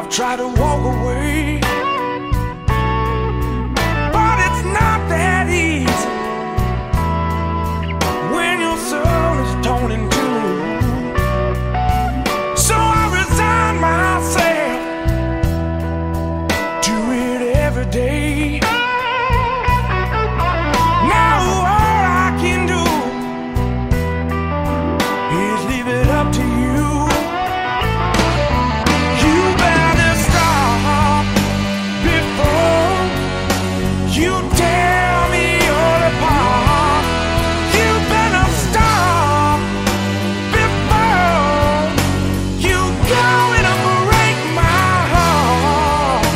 I've tried to walk away, but it's not that easy when your soul is torn in two. So I resign myself to it every day. Now all I can do is leave it up to you. You tear me all apart. You better stop before you go and break my heart.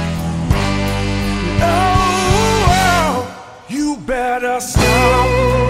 Oh, you better stop.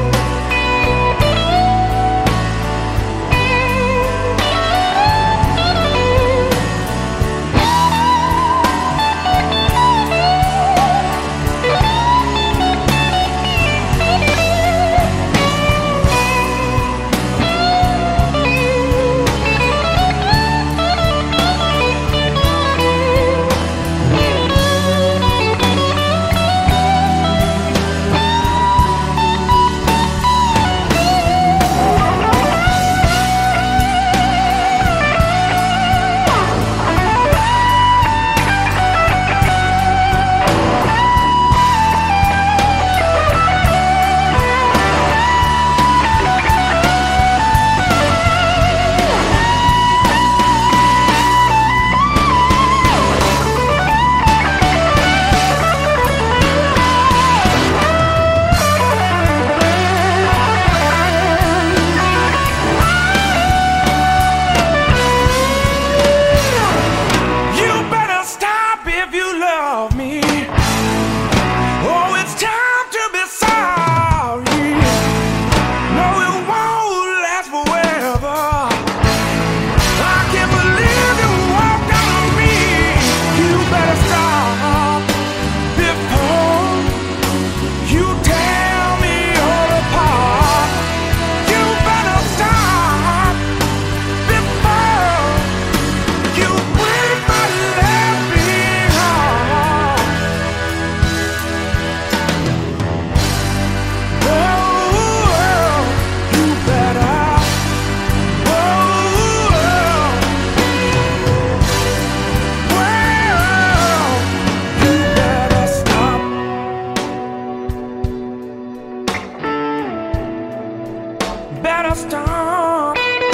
Better stop.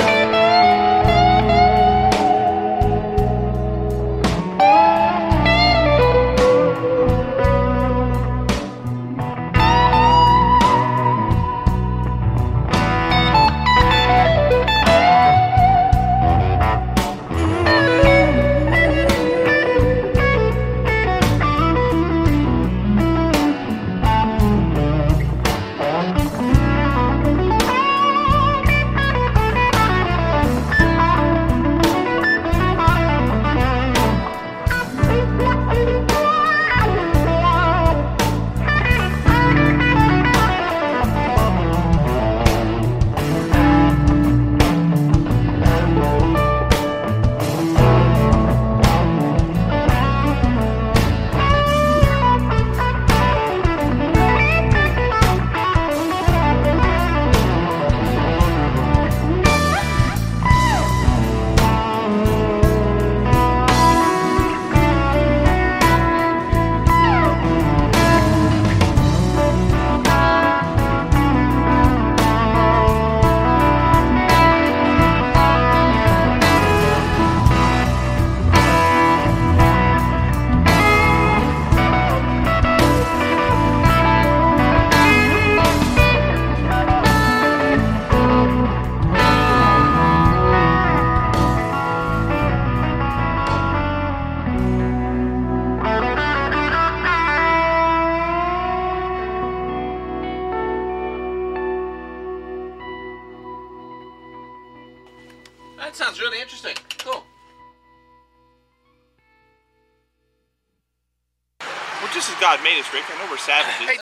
That sounds really interesting. Cool. Well, just as God made us, Rick. I know we're savages. Hey,